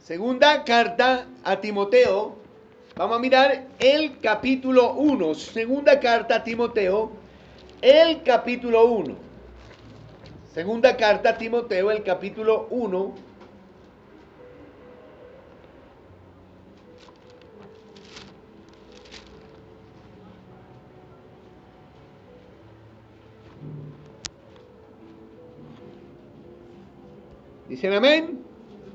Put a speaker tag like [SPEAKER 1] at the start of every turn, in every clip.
[SPEAKER 1] Segunda carta a Timoteo. Vamos a mirar el capítulo 1. Segunda carta a Timoteo, el capítulo 1. Segunda carta a Timoteo, el capítulo 1. ¿Dicen amén?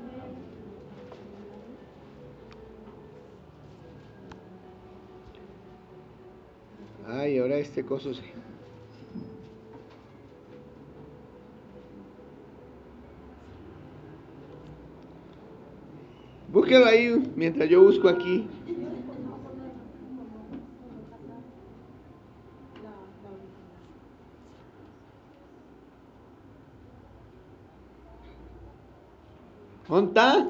[SPEAKER 1] Ay, ahora este coso sí. Búsquelo ahí mientras yo busco aquí. ¿Dónde está?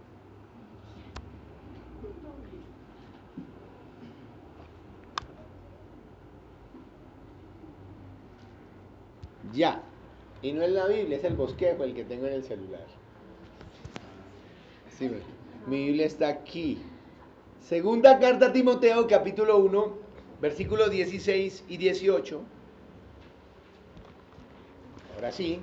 [SPEAKER 1] Ya. Y no es la Biblia, es el bosquejo el que tengo en el celular. Sí, mi Biblia está aquí. Segunda carta a Timoteo, capítulo 1, versículos 16 y 18. Ahora sí.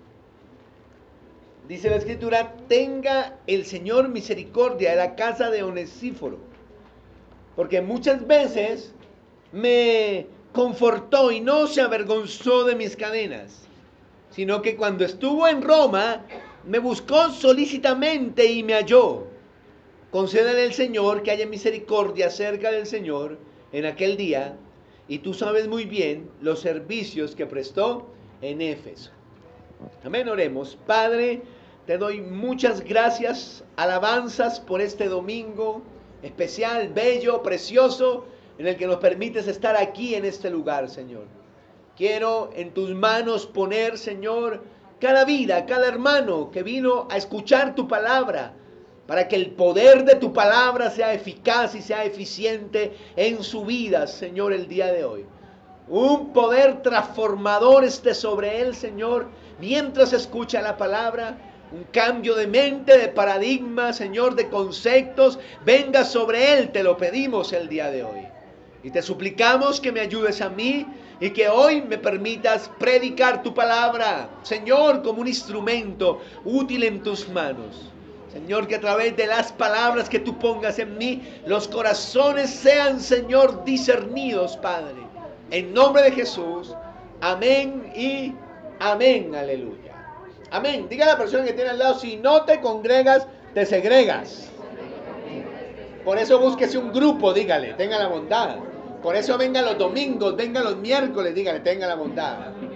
[SPEAKER 1] Dice la escritura: tenga el Señor misericordia de la casa de Onesíforo, porque muchas veces me confortó y no se avergonzó de mis cadenas, sino que cuando estuvo en Roma me buscó solícitamente y me halló. Concédele el Señor que haya misericordia acerca del Señor en aquel día, y tú sabes muy bien los servicios que prestó en Éfeso. Amén, oremos. Padre, te doy muchas gracias, alabanzas por este domingo especial, bello, precioso, en el que nos permites estar aquí en este lugar, Señor. Quiero en tus manos poner, Señor, cada vida, cada hermano que vino a escuchar tu palabra, para que el poder de tu palabra sea eficaz y sea eficiente en su vida, Señor, el día de hoy. Un poder transformador esté sobre él, Señor, mientras escucha la palabra. Un cambio de mente, de paradigma, Señor, de conceptos, venga sobre él, te lo pedimos el día de hoy. Y te suplicamos que me ayudes a mí y que hoy me permitas predicar tu palabra, Señor, como un instrumento útil en tus manos. Señor, que a través de las palabras que tú pongas en mí, los corazones sean, Señor, discernidos, Padre. En nombre de Jesús, amén y amén, aleluya. Amén. Diga a la persona que tiene al lado: si no te congregas, te segregas. Por eso búsquese un grupo, dígale, tenga la bondad. Por eso venga los domingos, venga los miércoles, dígale, tenga la bondad.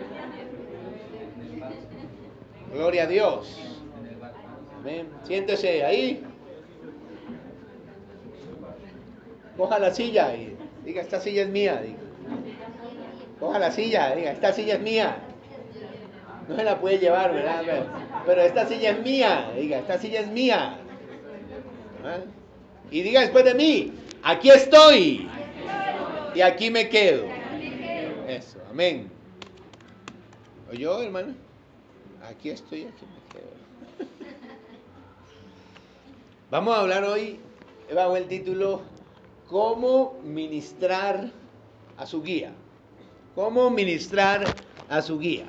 [SPEAKER 1] Gloria a Dios. Amén. Siéntese ahí. Coja la silla y diga: esta silla es mía. Diga. Coja la silla, diga: esta silla es mía. No se la puede llevar, ¿verdad? Pero esta silla es mía. Diga: esta silla es mía. ¿Ah? Y diga después de mí: aquí estoy. Y aquí me quedo. Eso, amén. ¿Oyó, hermano? Aquí estoy, aquí me quedo. Vamos a hablar hoy, bajo el título: ¿cómo ministrar a su guía? ¿Cómo ministrar a su guía?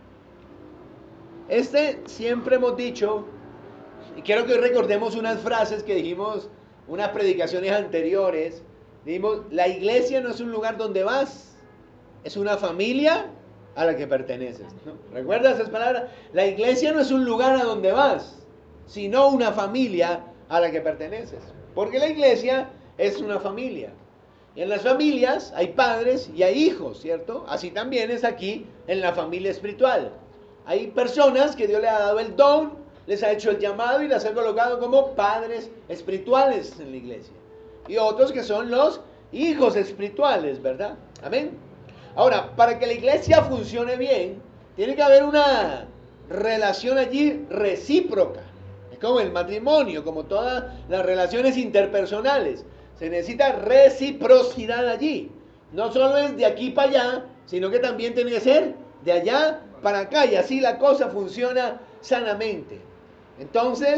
[SPEAKER 1] Siempre hemos dicho, y quiero que hoy recordemos unas frases que dijimos, unas predicaciones anteriores. Dijimos: la iglesia no es un lugar donde vas, es una familia a la que perteneces, ¿no? ¿Recuerdas esas palabras? La iglesia no es un lugar a donde vas, sino una familia a la que perteneces. Porque la iglesia es una familia. Y en las familias hay padres y hay hijos, ¿cierto? Así también es aquí en la familia espiritual. Hay personas que Dios le ha dado el don, les ha hecho el llamado y las ha colocado como padres espirituales en la iglesia. Y otros que son los hijos espirituales, ¿verdad? Amén. Ahora, para que la iglesia funcione bien, tiene que haber una relación allí recíproca. Es como el matrimonio, como todas las relaciones interpersonales. Se necesita reciprocidad allí. No solo es de aquí para allá, sino que también tiene que ser de allá para acá. Y así la cosa funciona sanamente. Entonces,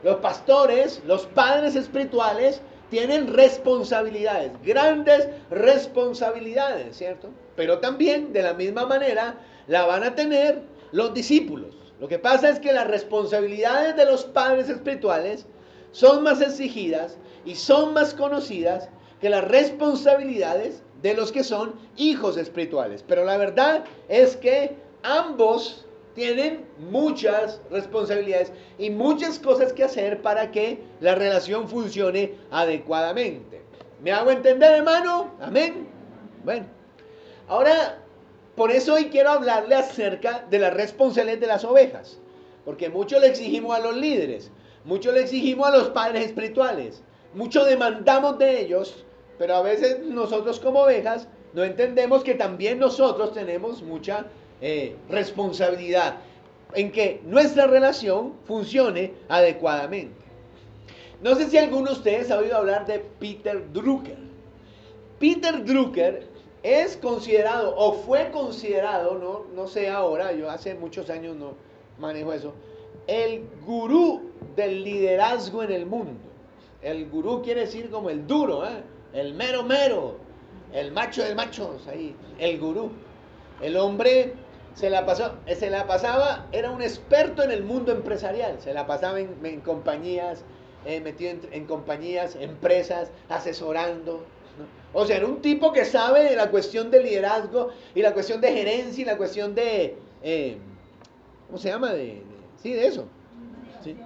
[SPEAKER 1] Los pastores, los padres espirituales, tienen responsabilidades, grandes responsabilidades, ¿cierto? Pero también, de la misma manera, la van a tener los discípulos. Lo que pasa es que las responsabilidades de los padres espirituales son más exigidas y son más conocidas que las responsabilidades de los que son hijos espirituales. Pero la verdad es que ambos tienen muchas responsabilidades y muchas cosas que hacer para que la relación funcione adecuadamente. ¿Me hago entender, hermano? Amén. Bueno, ahora, por eso hoy quiero hablarle acerca de las responsabilidades de las ovejas. Porque mucho le exigimos a los líderes, mucho le exigimos a los padres espirituales, mucho demandamos de ellos, pero a veces nosotros como ovejas no entendemos que también nosotros tenemos mucha responsabilidad en que nuestra relación funcione adecuadamente. No sé si alguno de ustedes ha oído hablar de Peter Drucker. Peter Drucker es considerado o fue considerado, no sé ahora, yo hace muchos años no manejo eso, el gurú del liderazgo en el mundo. El gurú quiere decir como el duro, el mero mero, el macho de machos, ahí, el gurú. El hombre se la pasaba, era un experto en el mundo empresarial, se la pasaba en compañías, metido en compañías, empresas, asesorando, ¿no? O sea, era un tipo que sabe de la cuestión de liderazgo y la cuestión de gerencia y la cuestión de, ¿cómo se llama? Sí, de eso. ¿Sí?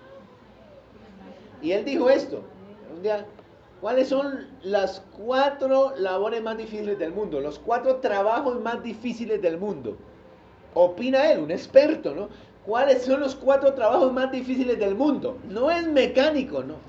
[SPEAKER 1] Y él dijo esto, un día, ¿cuáles son las 4 labores más difíciles del mundo? Los 4 trabajos más difíciles del mundo. Opina él, un experto, ¿no? ¿Cuáles son los 4 trabajos más difíciles del mundo? No es mecánico, ¿no?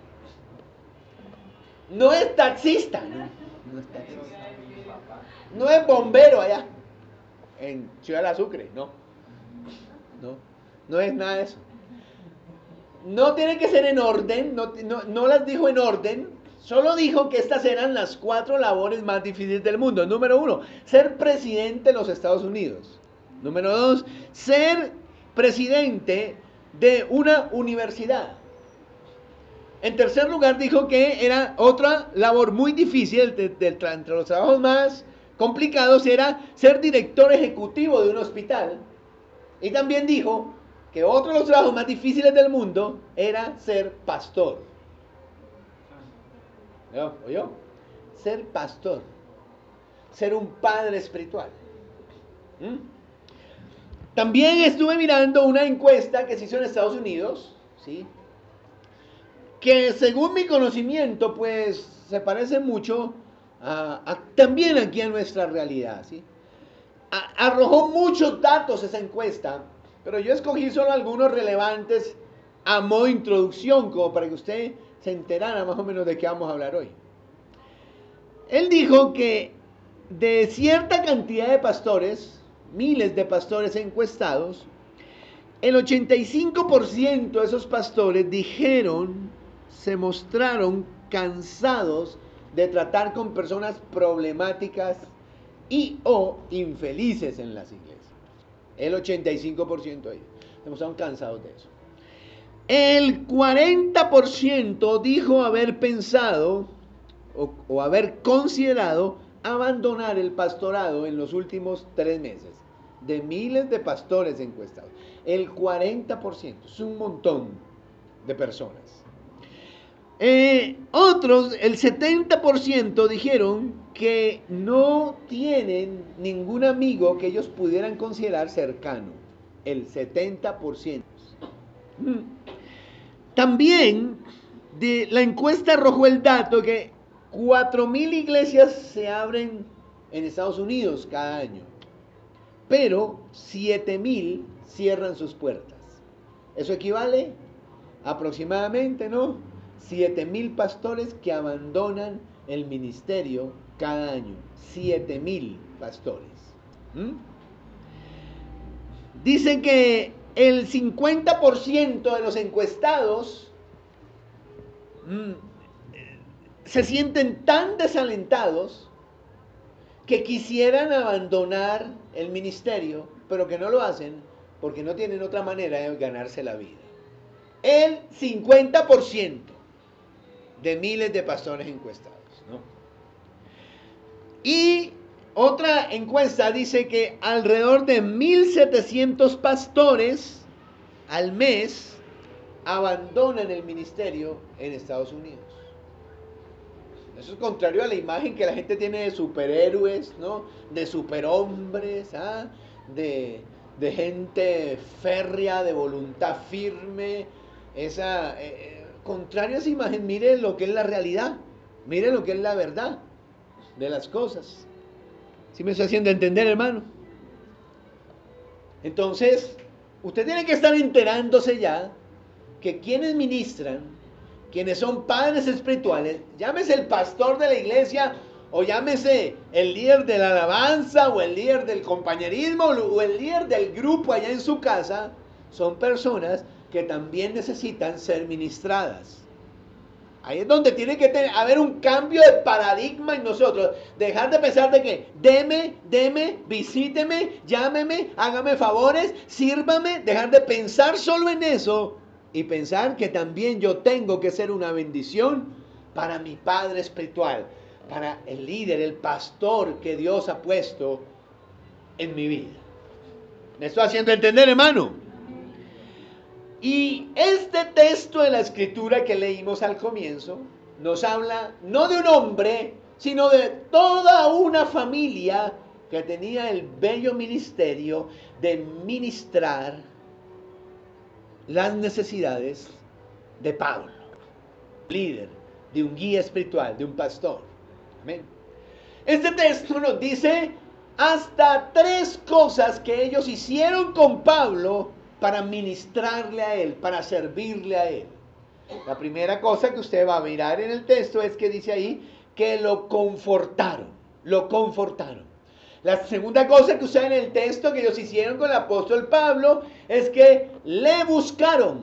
[SPEAKER 1] No es taxista, ¿no? No es taxista. No es bombero allá, en Ciudad de Sucre, no. No, no es nada de eso. No tiene que ser en orden, no las dijo en orden, solo dijo que estas eran las 4 labores más difíciles del mundo. Número 1, ser presidente de los Estados Unidos. Número 2, ser presidente de una universidad. En tercer lugar, dijo que era otra labor muy difícil, entre los trabajos más complicados, era ser director ejecutivo de un hospital. Y también dijo que otro de los trabajos más difíciles del mundo era ser pastor. ¿Oyó? Ser pastor. Ser un padre espiritual. ¿Mm? También estuve mirando una encuesta que se hizo en Estados Unidos, ¿sí? Que según mi conocimiento, pues se parece mucho también aquí a nuestra realidad, ¿sí? Arrojó muchos datos esa encuesta, pero yo escogí solo algunos relevantes a modo de introducción, como para que usted se enterara más o menos de qué vamos a hablar hoy. Él dijo que de cierta cantidad de pastores, miles de pastores encuestados, el 85% de esos pastores se mostraron cansados de tratar con personas problemáticas y o infelices en las iglesias. El 85% de ellos se mostraron cansados de eso. El 40% dijo haber pensado o haber considerado abandonar el pastorado en los últimos 3 meses. De miles de pastores encuestados. El 40%, es un montón de personas. Otros, el 70% dijeron que no tienen ningún amigo que ellos pudieran considerar cercano. El 70%. También de la encuesta arrojó el dato que 4,000 iglesias se abren en Estados Unidos cada año, pero 7,000 cierran sus puertas. Eso equivale aproximadamente, ¿no? 7,000 pastores que abandonan el ministerio cada año. 7,000 pastores. Dicen que el 50% de los encuestados se sienten tan desalentados que quisieran abandonar el ministerio, pero que no lo hacen porque no tienen otra manera de ganarse la vida. El 50% de miles de pastores encuestados, ¿no? Y otra encuesta dice que alrededor de 1.700 pastores al mes abandonan el ministerio en Estados Unidos. Eso es contrario a la imagen que la gente tiene de superhéroes, ¿no? De superhombres, ¿ah? de gente férrea, de voluntad firme. Contrario a esa imagen, miren lo que es la realidad. Miren lo que es la verdad de las cosas. ¿Sí me estoy haciendo entender, hermano? Entonces, usted tiene que estar enterándose ya que quienes ministran, quienes son padres espirituales, llámese el pastor de la iglesia o llámese el líder de la alabanza o el líder del compañerismo o el líder del grupo allá en su casa, son personas que también necesitan ser ministradas. Ahí es donde tiene que haber un cambio de paradigma en nosotros. Dejar de pensar de que deme, visíteme, llámeme, hágame favores, sírvame. Dejar de pensar solo en eso y pensar que también yo tengo que ser una bendición para mi padre espiritual, para el líder, el pastor que Dios ha puesto en mi vida. ¿Me estoy haciendo entender, hermano? Y este texto de la escritura que leímos al comienzo nos habla no de un hombre, sino de toda una familia que tenía el bello ministerio de ministrar las necesidades de Pablo, líder, de un guía espiritual, de un pastor. Amén. Este texto nos dice hasta 3 cosas que ellos hicieron con Pablo para ministrarle a él, para servirle a él. La primera cosa que usted va a mirar en el texto es que dice ahí que lo confortaron, lo confortaron. La segunda cosa que usted en el texto que ellos hicieron con el apóstol Pablo es que le buscaron.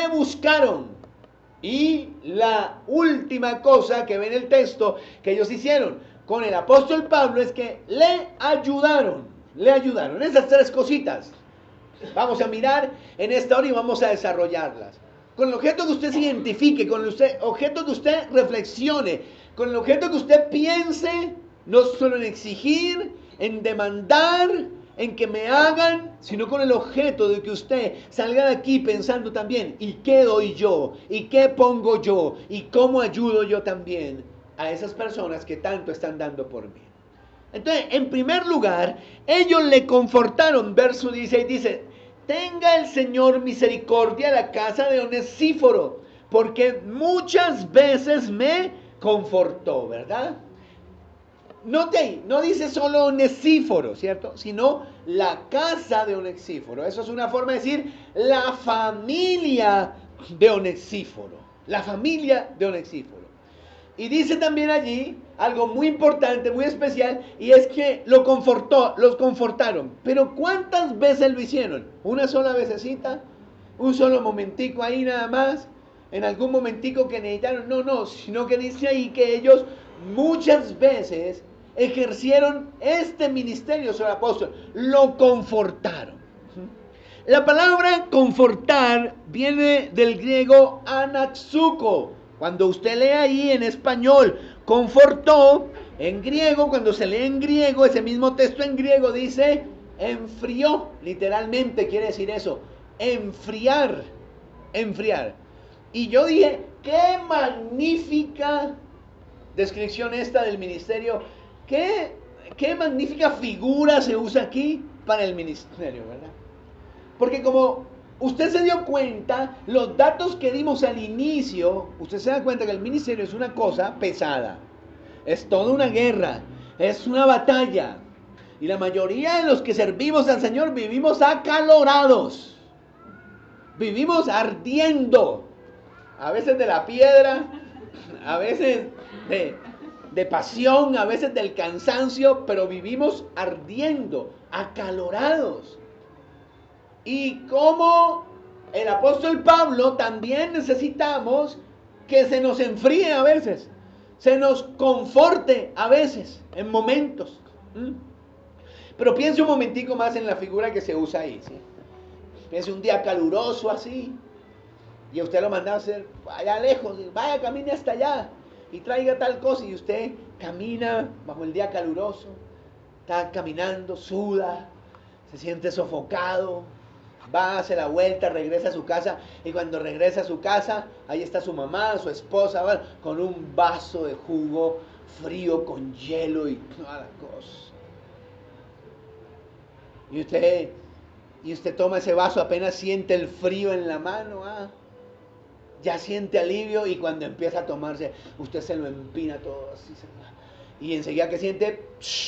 [SPEAKER 1] Y la última cosa que ve en el texto que ellos hicieron con el apóstol Pablo es que le ayudaron. Esas 3 cositas vamos a mirar en esta hora y vamos a desarrollarlas. Con el objeto que usted se identifique, con el objeto que usted reflexione, con el objeto que usted piense, no solo en exigir, en demandar, en que me hagan, sino con el objeto de que usted salga de aquí pensando también, ¿y qué doy yo? ¿Y qué pongo yo? ¿Y cómo ayudo yo también a esas personas que tanto están dando por mí? Entonces, en primer lugar, ellos le confortaron. Verso 16 dice: tenga el Señor misericordia a la casa de Onesíforo, porque muchas veces me confortó, ¿verdad? Note ahí, no dice solo Onesíforo, ¿cierto? Sino la casa de Onesíforo. Eso es una forma de decir la familia de Onesíforo. La familia de Onesíforo. Y dice también allí algo muy importante, muy especial, y es que los confortaron. Pero ¿cuántas veces lo hicieron? ¿Una sola vecesita? ¿Un solo momentico ahí nada más? ¿En algún momentico que necesitaron? No, sino que dice ahí que ellos muchas veces ejercieron este ministerio sobre el apóstol. Lo confortaron. La palabra confortar viene del griego anaxuko. Cuando usted lee ahí en español, confortó, en griego, cuando se lee en griego, ese mismo texto en griego dice, enfrió, literalmente quiere decir eso, enfriar. Y yo dije, qué magnífica descripción esta del ministerio, qué magnífica figura se usa aquí para el ministerio, ¿verdad? Porque como usted se dio cuenta, los datos que dimos al inicio, usted se da cuenta que el ministerio es una cosa pesada. Es toda una guerra, es una batalla. Y la mayoría de los que servimos al Señor vivimos acalorados. Vivimos ardiendo. A veces de la piedra, a veces de pasión, a veces del cansancio, pero vivimos ardiendo, acalorados. Y como el apóstol Pablo, también necesitamos que se nos enfríe a veces, se nos conforte a veces, en momentos. Pero piense un momentico más en la figura que se usa ahí, ¿sí? Piense un día caluroso así, Y usted lo manda a hacer allá lejos, vaya, camine hasta allá y traiga tal cosa. Y usted camina bajo el día caluroso, está caminando, suda, se siente sofocado, va, hace la vuelta, regresa a su casa. Y cuando regresa a su casa, ahí está su mamá, su esposa, ¿vale?, con un vaso de jugo frío con hielo y toda la cosa. Y usted toma ese vaso, apenas siente el frío en la mano, ya siente alivio, y cuando empieza a tomarse, usted se lo empina todo así, y enseguida que siente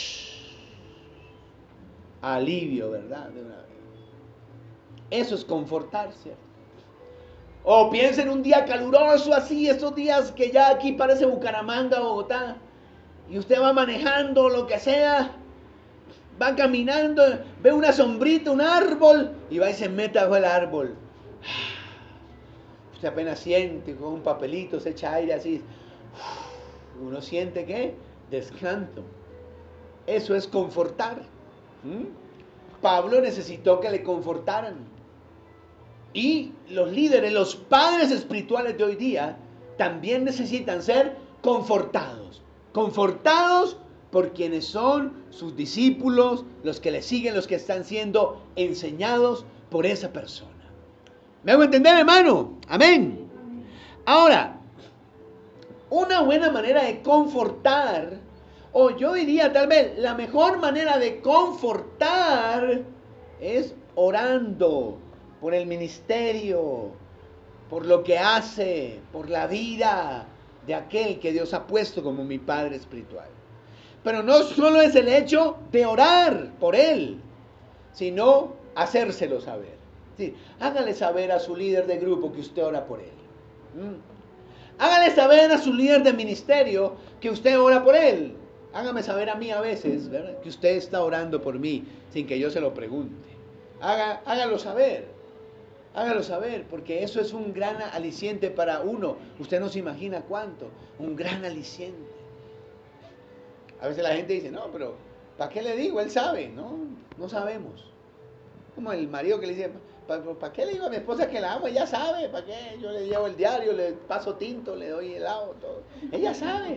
[SPEAKER 1] alivio, ¿verdad? De una vez. Eso es confortarse. O piensa en un día caluroso así, estos días que ya aquí parece Bucaramanga, Bogotá, y usted va manejando, lo que sea, va caminando, ve una sombrita, un árbol, y va y se mete bajo el árbol. Usted apenas siente, con un papelito se echa aire así. Uno siente que descanso. Eso es confortar. Pablo necesitó que le confortaran. Y los líderes, los padres espirituales de hoy día, también necesitan ser confortados. Confortados por quienes son sus discípulos, los que le siguen, los que están siendo enseñados por esa persona. ¿Me hago entender, hermano? Amén. Ahora, una buena manera de confortar, o yo diría tal vez la mejor manera de confortar, es orando por el ministerio, por lo que hace, por la vida de aquel que Dios ha puesto como mi padre espiritual. Pero no solo es el hecho de orar por él, sino hacérselo saber. Sí, hágale saber a su líder de grupo que usted ora por él. Hágale saber a su líder de ministerio que usted ora por él. Hágame saber a mí a veces, ¿verdad?, que usted está orando por mí sin que yo se lo pregunte. Hágalo saber. Hágalo saber, porque eso es un gran aliciente para uno. Usted no se imagina cuánto. Un gran aliciente. A veces la gente dice, no, pero ¿para qué le digo? Él sabe. No sabemos. Como el marido que le dice, ¿para qué le digo a mi esposa que la amo? Ella sabe. ¿Para qué? Yo le llevo el diario, le paso tinto, le doy helado, todo. Ella sabe.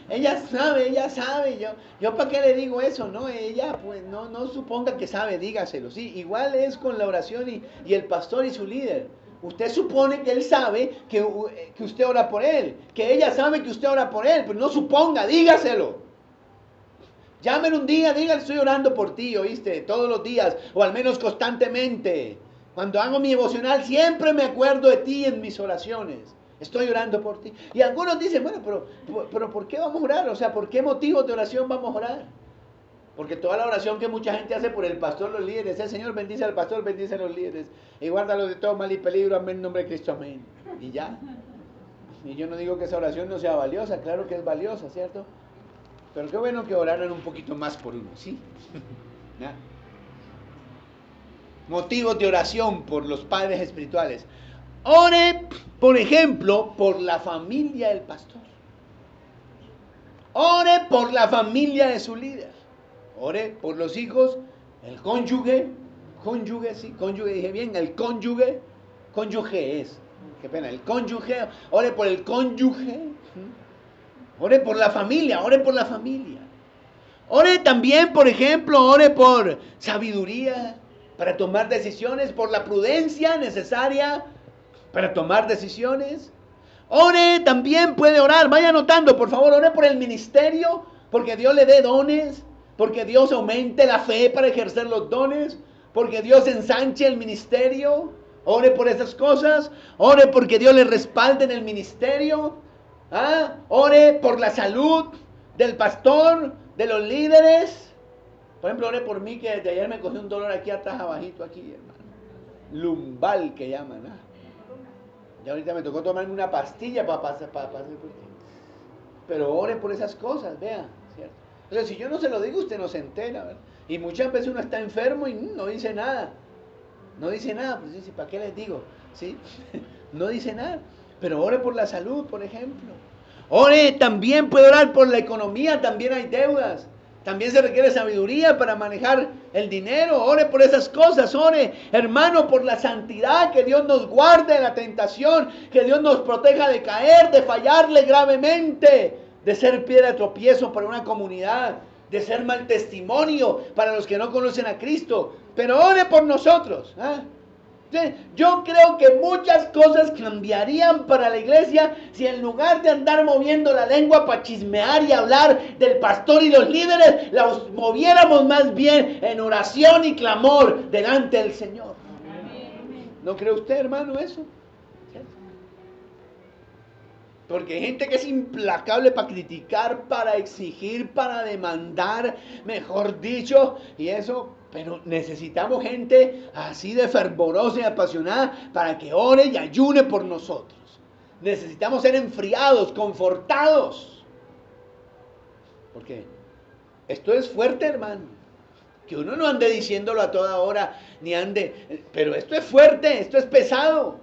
[SPEAKER 1] Yo ¿para qué le digo eso? No, ella pues no suponga que sabe, dígaselo. Sí, igual es con la oración y el pastor y su líder. Usted supone que él sabe que usted ora por él, que ella sabe que usted ora por él, pero no suponga, dígaselo. Llámelo un día, dígale, estoy orando por ti, ¿oíste? Todos los días, o al menos constantemente. Cuando hago mi devocional, siempre me acuerdo de ti en mis oraciones. Estoy orando por ti. Y algunos dicen, bueno, pero ¿por qué vamos a orar? O sea, ¿por qué motivos de oración vamos a orar? Porque toda la oración que mucha gente hace por el pastor, los líderes, el Señor bendice al pastor, bendice a los líderes, y guárdalos de todo mal y peligro, amén, en nombre de Cristo, amén. Y ya. Y yo no digo que esa oración no sea valiosa, claro que es valiosa, ¿cierto? Pero qué bueno que oraran un poquito más por uno, ¿sí? ¿Ya? Motivos de oración por los padres espirituales. Ore, por ejemplo, por la familia del pastor. Ore por la familia de su líder. Ore por los hijos, el cónyuge, sí, cónyuge, dije bien, el cónyuge es, qué pena, el cónyuge, ore por el cónyuge. Ore por la familia, ore por la familia. Ore también, por ejemplo, ore por sabiduría para tomar decisiones, por la prudencia necesaria para tomar decisiones. Ore también, puede orar, vaya anotando, por favor, ore por el ministerio, porque Dios le dé dones, porque Dios aumente la fe para ejercer los dones, porque Dios ensanche el ministerio. Ore por esas cosas, ore porque Dios le respalde en el ministerio. Ore por la salud del pastor, de los líderes. Por ejemplo, ore por mí, que desde ayer me cogió un dolor aquí atrás, abajito, aquí, hermano. Lumbal, que llaman. Y ahorita me tocó tomarme una pastilla para pasar por ti. Pero ore por esas cosas, vea, ¿cierto? Entonces, si yo no se lo digo, usted no se entera, ¿verdad? Y muchas veces uno está enfermo y no dice nada. No dice nada, pues dice, ¿para qué les digo? ¿Sí? No dice nada. Pero ore por la salud, por ejemplo. Ore, también puede orar por la economía, también hay deudas. También se requiere sabiduría para manejar el dinero, ore por esas cosas, ore, hermano, por la santidad, que Dios nos guarde de la tentación, que Dios nos proteja de caer, de fallarle gravemente, de ser piedra de tropiezo para una comunidad, de ser mal testimonio para los que no conocen a Cristo, pero ore por nosotros. Yo creo que muchas cosas cambiarían para la iglesia si en lugar de andar moviendo la lengua para chismear y hablar del pastor y los líderes, los moviéramos más bien en oración y clamor delante del Señor. ¿No cree usted, hermano, eso? Porque hay gente que es implacable para criticar, para exigir, para demandar, mejor dicho, y eso. Pero necesitamos gente así de fervorosa y apasionada para que ore y ayune por nosotros. Necesitamos ser enfriados, confortados. Porque esto es fuerte, hermano. Que uno no ande diciéndolo a toda hora, ni ande. Pero esto es fuerte, esto es pesado.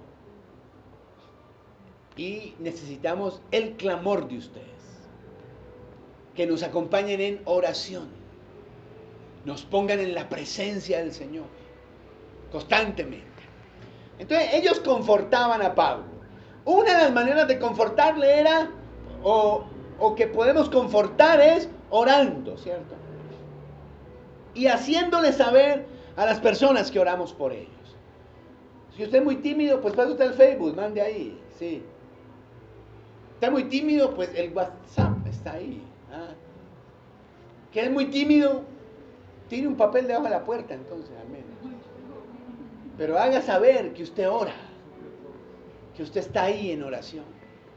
[SPEAKER 1] Y necesitamos el clamor de ustedes. Que nos acompañen en oración. Nos pongan en la presencia del Señor constantemente. Entonces ellos confortaban a Pablo. Una de las maneras de confortarle era, o que podemos confortar, es orando, ¿cierto? Y haciéndole saber a las personas que oramos por ellos. Si usted es muy tímido, pues pasa usted al Facebook, mande ahí, sí. Está muy tímido, pues el WhatsApp está ahí. Que es muy tímido, tiene un papel debajo de la puerta, entonces, al menos. Pero haga saber que usted ora, que usted está ahí en oración.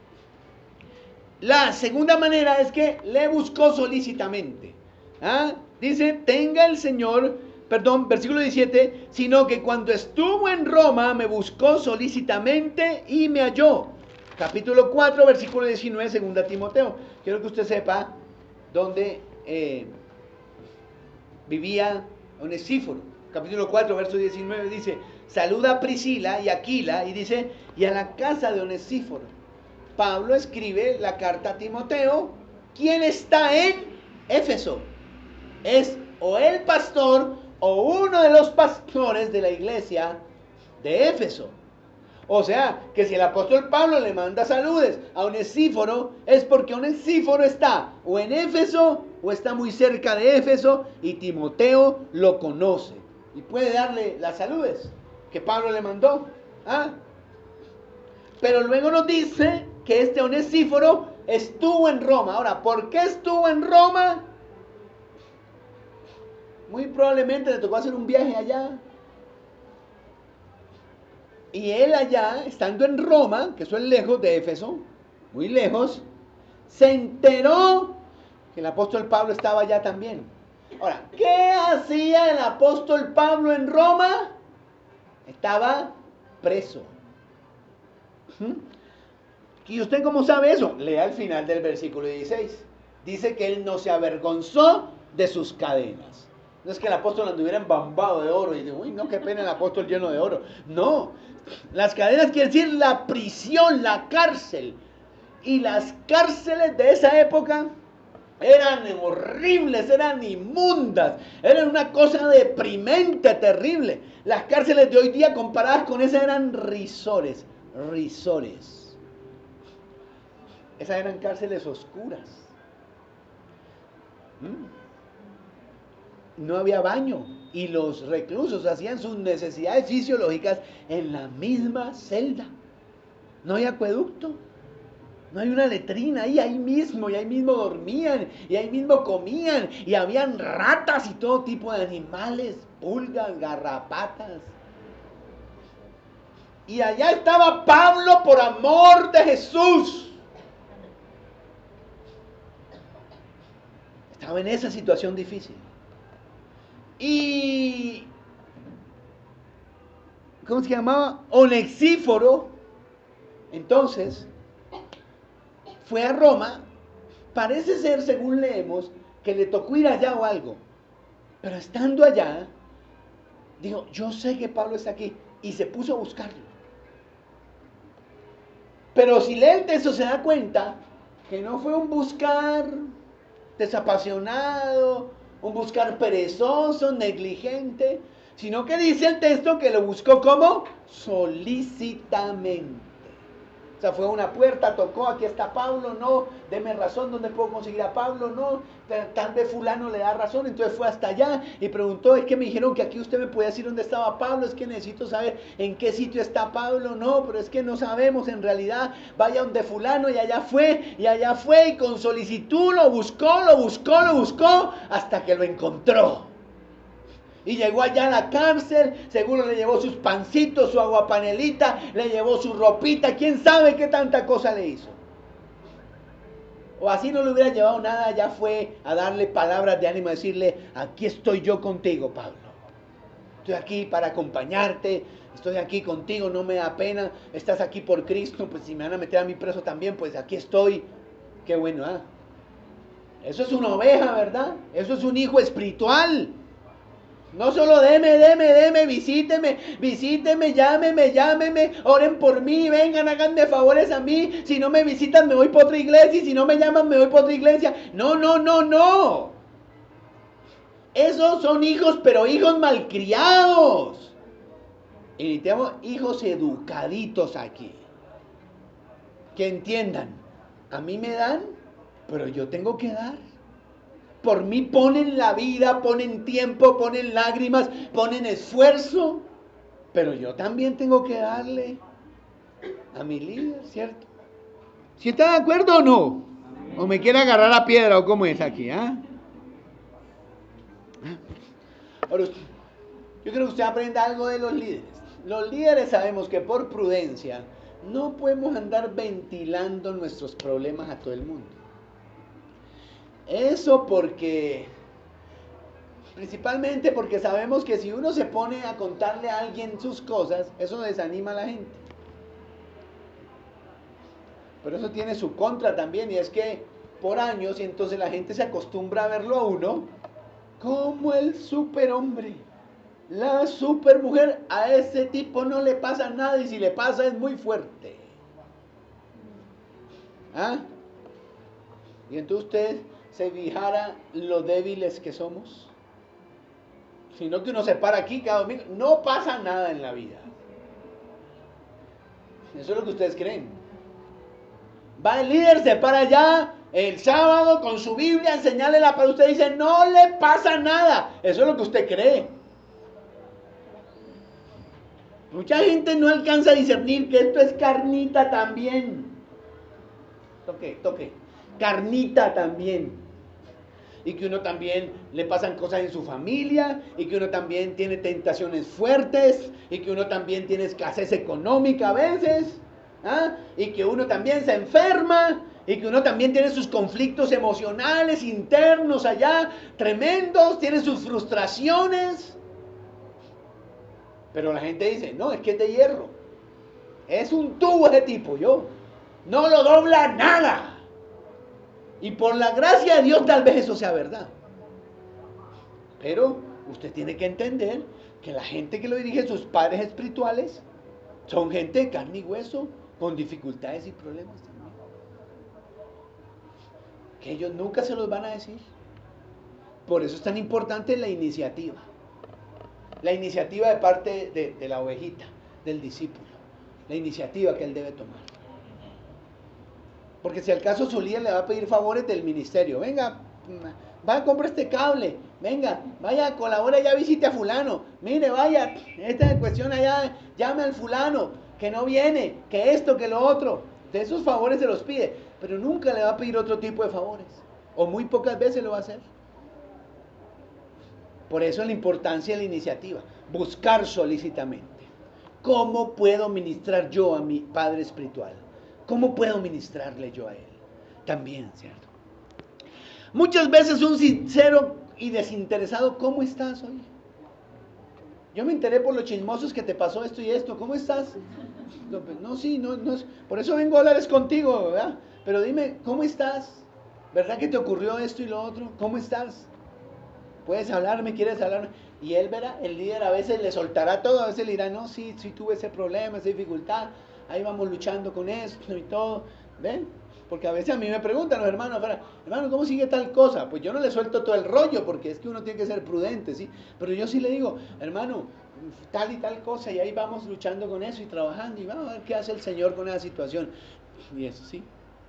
[SPEAKER 1] La segunda manera es que le buscó solícitamente. Dice, tenga el Señor, versículo 17, sino que cuando estuvo en Roma me buscó solícitamente y me halló. Capítulo 4, versículo 19, segunda Timoteo. Quiero que usted sepa dónde vivía Onesíforo. Capítulo 4, verso 19 dice, saluda a Priscila y Aquila, y dice, y a la casa de Onesíforo. Pablo escribe la carta a Timoteo, quien está en Éfeso. Es o el pastor o uno de los pastores de la iglesia de Éfeso. O sea, que si el apóstol Pablo le manda saludes a Onesíforo, es porque Onesíforo está o en Éfeso o está muy cerca de Éfeso y Timoteo lo conoce. Y puede darle las saludes que Pablo le mandó. Pero luego nos dice que este Onesíforo estuvo en Roma. Ahora, ¿por qué estuvo en Roma? Muy probablemente le tocó hacer un viaje allá. Y él allá, estando en Roma, que eso es lejos de Éfeso, muy lejos, se enteró que el apóstol Pablo estaba allá también. Ahora, ¿qué hacía el apóstol Pablo en Roma? Estaba preso. ¿Y usted cómo sabe eso? Lea al final del versículo 16. Dice que él no se avergonzó de sus cadenas. No es que el apóstol anduviera embambado de oro y dice, uy, no, qué pena el apóstol lleno de oro. No, las cadenas quiere decir la prisión, la cárcel. Y las cárceles de esa época eran horribles, eran inmundas, eran una cosa deprimente, terrible. Las cárceles de hoy día comparadas con esas eran risores. Esas eran cárceles oscuras. No había baño y los reclusos hacían sus necesidades fisiológicas en la misma celda. No hay acueducto, no hay una letrina, ahí mismo, y ahí mismo dormían, y ahí mismo comían, y habían ratas y todo tipo de animales, pulgas, garrapatas. Y allá estaba Pablo por amor de Jesús. Estaba en esa situación difícil. Y ¿cómo se llamaba? Onesíforo. Entonces fue a Roma. Parece ser, según leemos, que le tocó ir allá o algo. Pero estando allá, dijo, yo sé que Pablo está aquí. Y se puso a buscarlo. Pero si lee el texto se da cuenta que no fue un buscar desapasionado, un buscar perezoso, negligente, sino que dice el texto que lo buscó como solícitamente. O sea, fue a una puerta, tocó, aquí está Pablo, no, deme razón, ¿dónde puedo conseguir a Pablo? No, tal vez fulano le da razón, entonces fue hasta allá y preguntó, es que me dijeron que aquí usted me podía decir dónde estaba Pablo, es que necesito saber en qué sitio está Pablo, no, pero es que no sabemos en realidad, vaya donde fulano y allá fue, y con solicitud lo buscó, hasta que lo encontró. Y llegó allá a la cárcel, seguro le llevó sus pancitos, su aguapanelita, le llevó su ropita, quién sabe qué tanta cosa le hizo. O así no le hubiera llevado nada, ya fue a darle palabras de ánimo, a decirle, aquí estoy yo contigo, Pablo. Estoy aquí para acompañarte, estoy aquí contigo, no me da pena, estás aquí por Cristo, pues si me van a meter a mí preso también, pues aquí estoy. Qué bueno, ¿ah? Eso es una oveja, ¿verdad? Eso es un hijo espiritual. No solo deme, visíteme, llámeme, oren por mí, vengan, háganme favores a mí. Si no me visitan, me voy por otra iglesia. Y si no me llaman, me voy por otra iglesia. No. Esos son hijos, pero hijos malcriados. Y necesitamos hijos educaditos aquí. Que entiendan, a mí me dan, pero yo tengo que dar. Por mí ponen la vida, ponen tiempo, ponen lágrimas, ponen esfuerzo. Pero yo también tengo que darle a mi líder, ¿cierto? ¿Sí está de acuerdo o no? ¿O me quiere agarrar a piedra o cómo es aquí? Ahora, yo creo que usted aprenda algo de los líderes. Los líderes sabemos que por prudencia no podemos andar ventilando nuestros problemas a todo el mundo. Eso principalmente porque sabemos que si uno se pone a contarle a alguien sus cosas, eso desanima a la gente. Pero eso tiene su contra también, y es que por años, y entonces la gente se acostumbra a verlo a uno como el superhombre, la supermujer. A ese tipo no le pasa nada, y si le pasa es muy fuerte. Y entonces usted se fijara lo débiles que somos. Sino que uno se para aquí cada domingo. No pasa nada en la vida. Eso es lo que ustedes creen. Va el líder, se para allá el sábado con su Biblia, enseñarle la palabra. Usted dice, no le pasa nada. Eso es lo que usted cree. Mucha gente no alcanza a discernir que esto es carnita también. Toque. Carnita también. Y que uno también le pasan cosas en su familia, y que uno también tiene tentaciones fuertes, y que uno también tiene escasez económica a veces, y que uno también se enferma, y que uno también tiene sus conflictos emocionales internos allá, tremendos, tiene sus frustraciones. Pero la gente dice, no, es que es de hierro, es un tubo ese tipo, no lo dobla nada. Y por la gracia de Dios tal vez eso sea verdad. Pero usted tiene que entender que la gente que lo dirige, sus padres espirituales, son gente de carne y hueso, con dificultades y problemas también. Que ellos nunca se los van a decir. Por eso es tan importante la iniciativa. La iniciativa de parte de la ovejita, del discípulo. La iniciativa que él debe tomar. Porque si al caso su líder le va a pedir favores del ministerio, venga, vaya a comprar este cable, venga, vaya, colabora, ya visite a fulano, mire, vaya, esta cuestión allá, llame al fulano, que no viene, que esto, que lo otro. De esos favores se los pide, pero nunca le va a pedir otro tipo de favores, o muy pocas veces lo va a hacer. Por eso la importancia de la iniciativa, buscar solícitamente. ¿Cómo puedo ministrar yo a mi padre espiritual? ¿Cómo puedo ministrarle yo a él? También, ¿cierto? Muchas veces un sincero y desinteresado, ¿cómo estás hoy? Yo me enteré por los chismosos que te pasó esto y esto, ¿cómo estás? No, sí, no es, por eso vengo a hablar contigo, ¿verdad? Pero dime, ¿cómo estás? ¿Verdad que te ocurrió esto y lo otro? ¿Cómo estás? ¿Puedes hablarme? ¿Quieres hablarme? Y él verá, el líder a veces le soltará todo, a veces le dirá, no, sí tuve ese problema, esa dificultad, ahí vamos luchando con esto y todo, ¿ven? Porque a veces a mí me preguntan los hermanos, hermano, ¿cómo sigue tal cosa? Pues yo no le suelto todo el rollo, porque es que uno tiene que ser prudente, ¿sí? Pero yo sí le digo, hermano, tal y tal cosa, y ahí vamos luchando con eso y trabajando, y vamos a ver qué hace el Señor con esa situación. Y eso sí.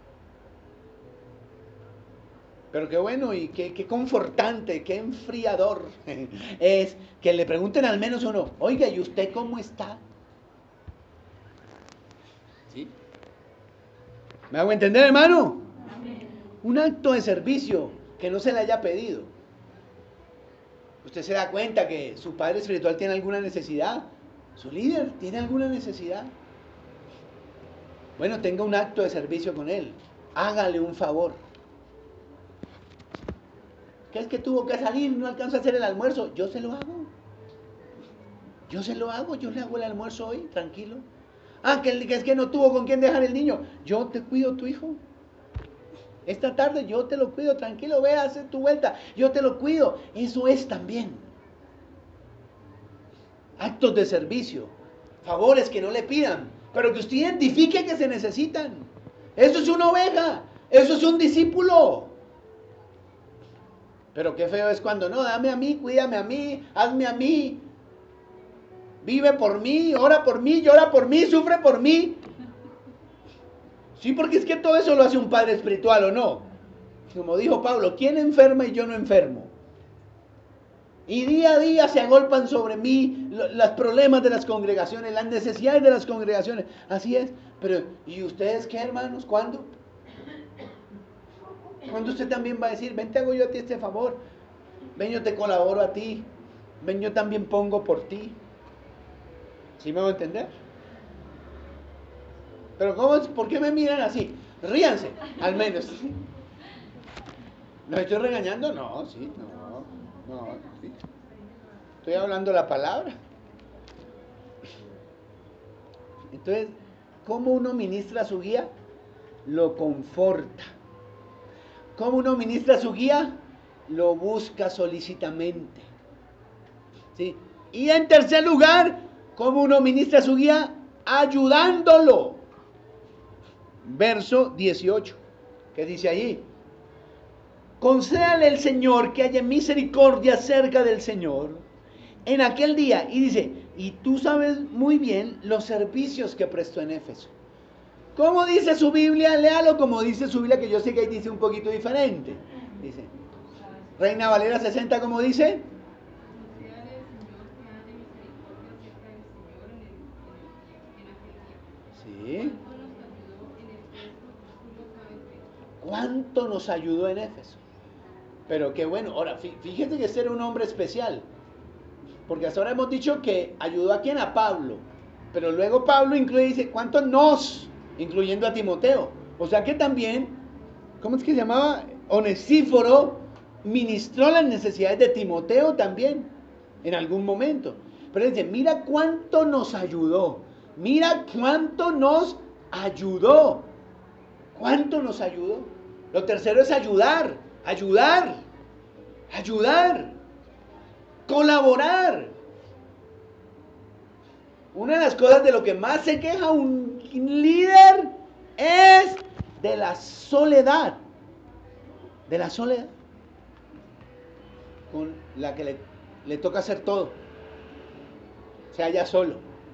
[SPEAKER 1] Pero qué bueno y qué confortante, qué enfriador es que le pregunten al menos uno, oiga, ¿y usted cómo está? ¿Sí? ¿Me hago entender, hermano? Un acto de servicio que no se le haya pedido. Usted se da cuenta que su padre espiritual tiene alguna necesidad, su líder tiene alguna necesidad. Bueno, tenga un acto de servicio con él, hágale un favor. ¿Qué es que tuvo que salir? No alcanza a hacer el almuerzo. Yo se lo hago. Yo se lo hago. Yo le hago el almuerzo hoy, tranquilo. Ah, que es que no tuvo con quién dejar el niño. Yo te cuido tu hijo. Esta tarde yo te lo cuido, tranquilo, ve a hacer tu vuelta. Yo te lo cuido. Eso es también. Actos de servicio. Favores que no le pidan, pero que usted identifique que se necesitan. Eso es una oveja. Eso es un discípulo. Pero qué feo es cuando no, dame a mí, cuídame a mí, hazme a mí, vive por mí, ora por mí, llora por mí, sufre por mí. Sí, porque es que todo eso lo hace un padre espiritual, ¿o no? Como dijo Pablo, ¿quién enferma y yo no enfermo? Y día a día se agolpan sobre mí los problemas de las congregaciones, las necesidades de las congregaciones. Así es. Pero, ¿y ustedes qué, hermanos? ¿Cuándo? ¿Cuándo usted también va a decir, ven, te hago yo a ti este favor? Ven, yo te colaboro a ti. Ven, yo también pongo por ti. ¿Sí me voy a entender? Pero ¿por qué me miran así? Ríanse, al menos. ¿Los estoy regañando? No, sí, no, sí. Estoy hablando la palabra. Entonces, ¿cómo uno ministra su guía? Lo conforta. ¿Cómo uno ministra su guía? Lo busca solícitamente. ¿Sí? Y en tercer lugar, ¿cómo uno ministra su guía? Ayudándolo. Verso 18, ¿qué dice allí? Concédale el Señor que haya misericordia cerca del Señor en aquel día. Y dice, y tú sabes muy bien los servicios que prestó en Éfeso. ¿Cómo dice su Biblia? Léalo como dice su Biblia, que yo sé que ahí dice un poquito diferente. Dice, Reina Valera 60, ¿cómo dice? Sí. ¿Cuánto nos ayudó en Éfeso? Pero qué bueno. Ahora, fíjate que este era un hombre especial. Porque hasta ahora hemos dicho que ayudó a quién, a Pablo. Pero luego Pablo dice, ¿cuánto nos? Incluyendo a Timoteo. O sea que también, ¿cómo es que se llamaba? Onesíforo ministró las necesidades de Timoteo también, en algún momento. Pero dice, mira cuánto nos ayudó. Mira cuánto nos ayudó. ¿Cuánto nos ayudó? Lo tercero es ayudar. Colaborar. Una de las cosas de lo que más se queja un líder es de la soledad. De la soledad. Con la que le toca hacer todo. Se halla solo.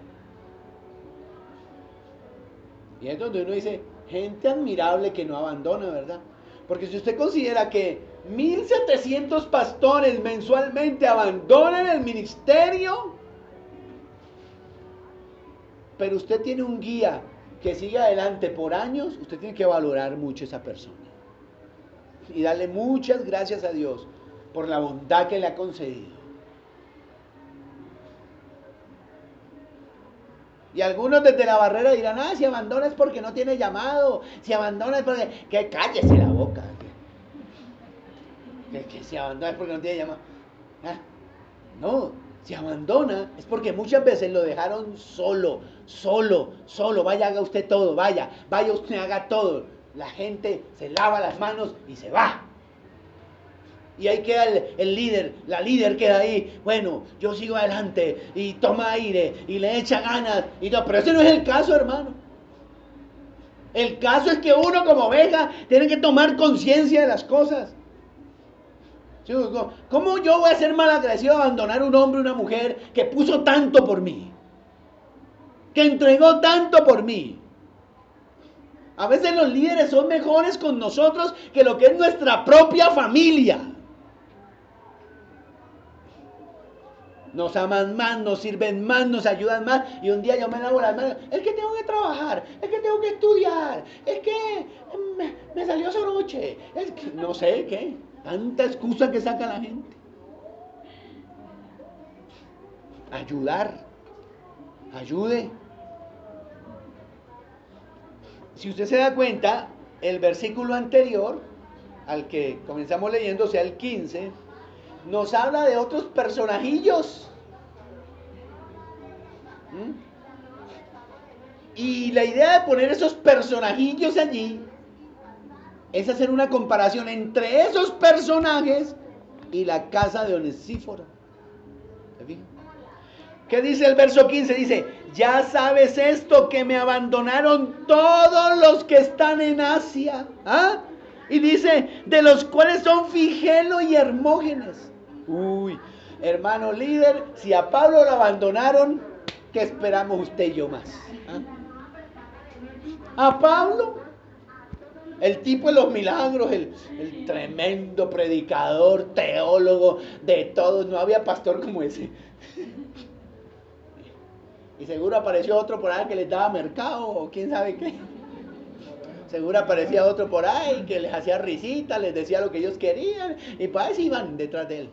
[SPEAKER 1] Y es donde uno dice, gente admirable que no abandona, ¿verdad? Porque si usted considera que 1,700 pastores mensualmente abandonan el ministerio, pero usted tiene un guía que sigue adelante por años, usted tiene que valorar mucho a esa persona. Y darle muchas gracias a Dios por la bondad que le ha concedido. Y algunos desde la barrera dirán, si abandona es porque no tiene llamado, si abandona es porque... Que cállese la boca. Que si abandona es porque no tiene llamado. No, si abandona es porque muchas veces lo dejaron solo. Vaya, haga usted todo, vaya usted, haga todo. La gente se lava las manos y se va. Y ahí queda el líder, la líder queda ahí, bueno, yo sigo adelante, y toma aire, y le echa ganas, y todo. Pero ese no es el caso, hermano. El caso es que uno como oveja tiene que tomar conciencia de las cosas. ¿Cómo yo voy a ser malagradecido a abandonar un hombre, una mujer que puso tanto por mí? Que entregó tanto por mí. A veces los líderes son mejores con nosotros que lo que es nuestra propia familia. Nos aman más, nos sirven más, nos ayudan más. Y un día yo me lavo las manos. Es que tengo que trabajar, es que tengo que estudiar, es que me salió soroche. Es que no sé qué. Tanta excusa que saca la gente. Ayudar. Ayude. Si usted se da cuenta, el versículo anterior, al que comenzamos leyendo, o sea, el 15, nos habla de otros personajillos. Y la idea de poner esos personajillos allí es hacer una comparación entre esos personajes y la casa de Onesíforo. ¿Se fijan? ¿Qué dice el verso 15? Dice, ya sabes esto, que me abandonaron todos los que están en Asia. ¿Ah? Y dice, de los cuales son Figelo y Hermógenes. Uy, hermano líder, si a Pablo lo abandonaron, ¿qué esperamos usted y yo más? ¿Ah? A Pablo, el tipo de los milagros, el tremendo predicador, teólogo, de todos, no había pastor como ese. Y seguro apareció otro por ahí que les daba mercado o quién sabe qué. Seguro aparecía otro por ahí que les hacía risita, les decía lo que ellos querían y para eso iban detrás de él.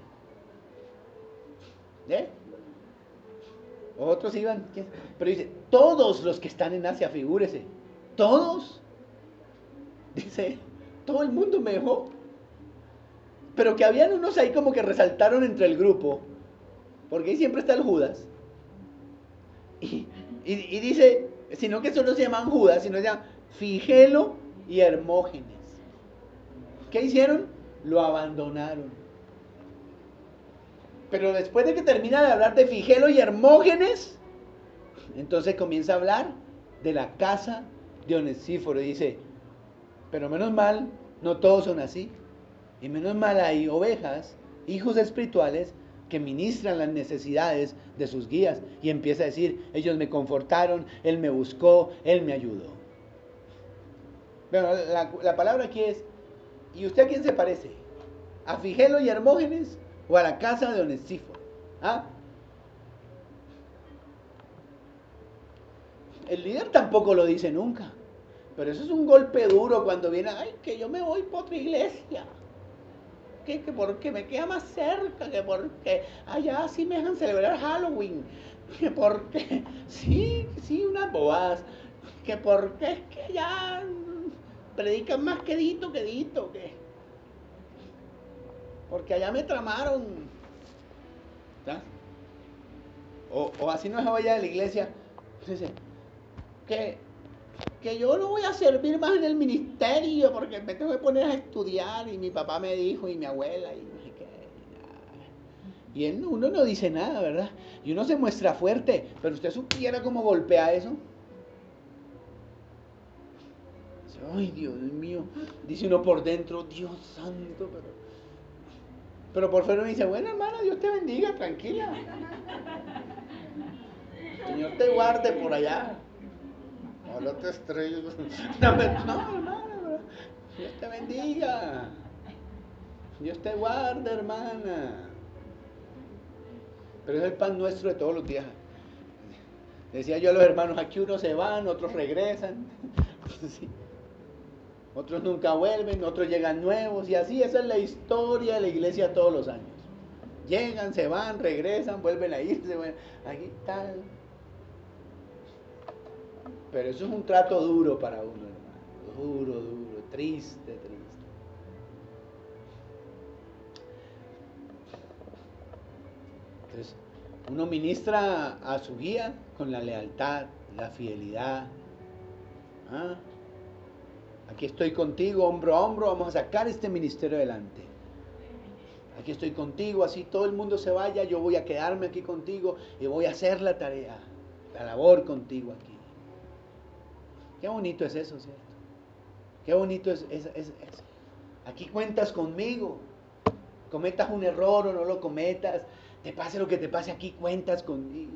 [SPEAKER 1] ¿Eh? Otros iban, pero dice, todos los que están en Asia, figúrese, todos, dice, todo el mundo me dejó. Pero que habían unos ahí como que resaltaron entre el grupo, porque ahí siempre está el Judas. Y dice, sino que eso no se llaman Judas, sino se llaman Figelo y Hermógenes. ¿Qué hicieron? Lo abandonaron. Pero después de que termina de hablar de Figelo y Hermógenes, entonces comienza a hablar de la casa de Onesíforo. Y dice, pero menos mal, no todos son así. Y menos mal hay ovejas, hijos espirituales, que ministran las necesidades de sus guías. Y empieza a decir, ellos me confortaron, él me buscó, él me ayudó. Bueno, la palabra aquí es, ¿y usted a quién se parece? ¿A Figelo y Hermógenes o a la casa de Onesíforo? ¿Ah? El líder tampoco lo dice nunca. Pero eso es un golpe duro cuando viene, ay, que yo me voy por otra iglesia. Que porque me queda más cerca, que porque allá sí me dejan celebrar Halloween, que porque, sí, unas bobadas, que porque es que allá predican más quedito, que porque allá me tramaron. ¿Sabes? O así no se vaya de la iglesia, dice, que yo no voy a servir más en el ministerio porque me tengo que poner a estudiar y mi papá me dijo y mi abuela y no sé qué. Y uno no dice nada, ¿verdad? Y uno se muestra fuerte, pero usted supiera cómo golpea eso. Ay, Dios mío, dice uno por dentro, Dios santo, pero por fuera me dice, bueno hermana, Dios te bendiga, tranquila. Señor te guarde por allá. No te estrelles. No, hermana, Dios te bendiga. Dios te guarde, hermana. Pero es el pan nuestro de todos los días. Decía yo a los hermanos, aquí unos se van, otros regresan. Sí. Otros nunca vuelven, otros llegan nuevos. Y así, esa es la historia de la iglesia todos los años. Llegan, se van, regresan, vuelven a irse. Aquí tal. Pero eso es un trato duro para uno, hermano. Duro, triste. Entonces, uno ministra a su guía con la lealtad, la fidelidad. ¿Ah? Aquí estoy contigo, hombro a hombro, vamos a sacar este ministerio adelante. Aquí estoy contigo, así todo el mundo se vaya, yo voy a quedarme aquí contigo y voy a hacer la tarea, la labor contigo aquí. Qué bonito es eso, ¿cierto? Qué bonito es. Aquí cuentas conmigo. Cometas un error o no lo cometas, te pase lo que te pase, aquí cuentas conmigo.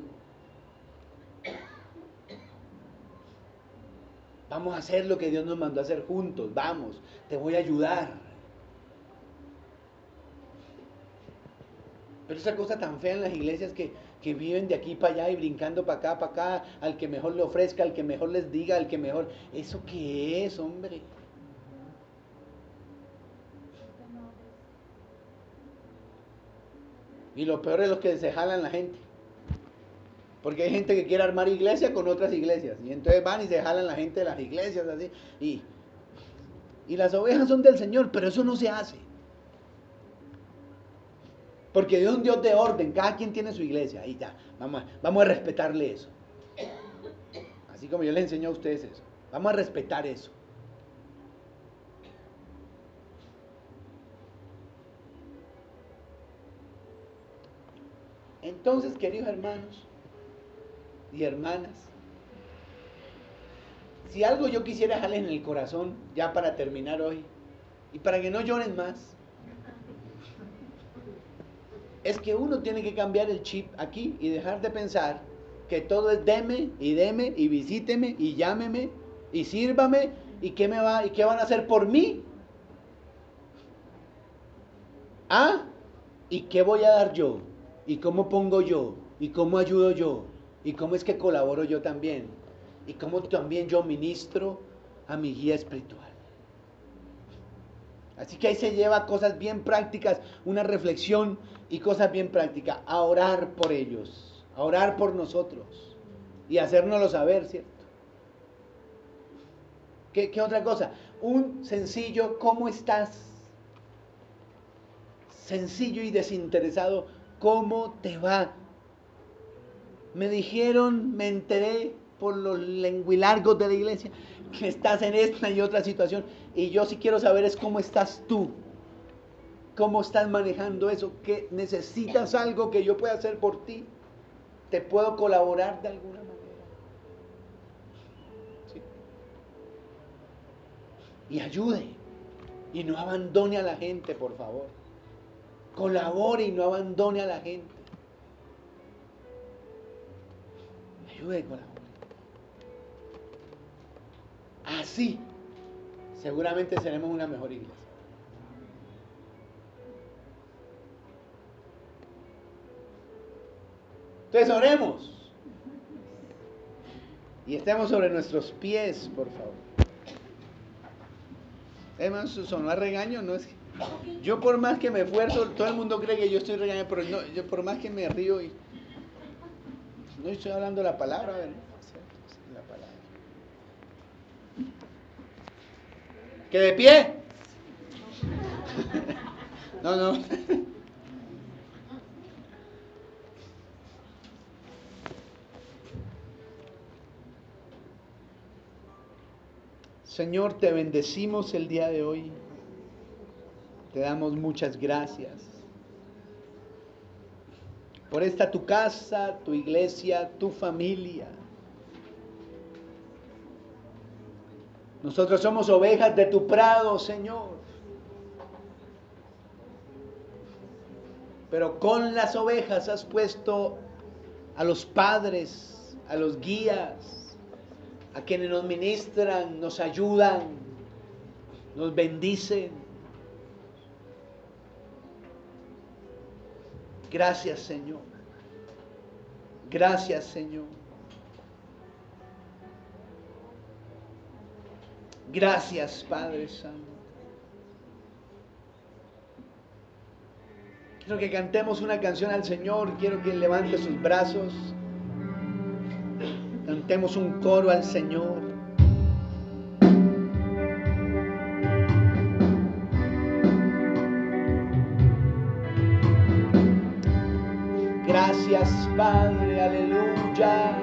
[SPEAKER 1] Vamos a hacer lo que Dios nos mandó a hacer juntos, vamos, te voy a ayudar. Pero esa cosa tan fea en las iglesias que viven de aquí para allá y brincando para acá, al que mejor le ofrezca, al que mejor les diga, al que mejor... ¿Eso qué es, hombre? Y lo peor es los que se jalan la gente. Porque hay gente que quiere armar iglesia con otras iglesias. Y entonces van y se jalan la gente de las iglesias así. Y las ovejas son del Señor, pero eso no se hace. Porque Dios es un Dios de orden. Cada quien tiene su iglesia. Y ya, vamos a respetarle eso. Así como yo les enseño a ustedes eso. Vamos a respetar eso. Entonces, queridos hermanos y hermanas, si algo yo quisiera dejarles en el corazón, ya para terminar hoy, y para que no lloren más, es que uno tiene que cambiar el chip aquí y dejar de pensar que todo es deme y visíteme y llámeme y sírvame y qué van a hacer por mí. Ah, ¿y qué voy a dar yo? ¿Y cómo pongo yo? ¿Y cómo ayudo yo? ¿Y cómo es que colaboro yo también? ¿Y cómo también yo ministro a mi guía espiritual? Así que ahí se lleva cosas bien prácticas, una reflexión y cosas bien prácticas. A orar por ellos, a orar por nosotros y hacérnoslo saber, ¿cierto? ¿Qué otra cosa? Un sencillo, ¿cómo estás? Sencillo y desinteresado, ¿cómo te va? Me dijeron, me enteré por los lenguilargos de la iglesia que estás en esta y otra situación, y yo sí quiero saber es cómo estás tú, cómo estás manejando eso, que necesitas algo que yo pueda hacer por ti, te puedo colaborar de alguna manera. ¿Sí? Y ayude, y no abandone a la gente, por favor. Colabore y no abandone a la gente. Ayude y colabore. Así, seguramente seremos una mejor iglesia. Entonces oremos. Y estemos sobre nuestros pies, por favor. Además, sonó a regaño, no es que... Yo por más que me esfuerzo, todo el mundo cree que yo estoy regañando, pero no, yo por más que me río y... No estoy hablando la palabra, ¿verdad? La palabra. ¿Que de pie? No. Señor, te bendecimos el día de hoy. Te damos muchas gracias por esta tu casa, tu iglesia, tu familia. Nosotros somos ovejas de tu prado, Señor. Pero con las ovejas has puesto a los padres, a los guías, a quienes nos ministran, nos ayudan, nos bendicen. Gracias, Señor. Gracias, Señor. Gracias, Padre Santo. Quiero que cantemos una canción al Señor. Quiero que levante sus brazos. Cantemos un coro al Señor. Gracias, Padre, aleluya.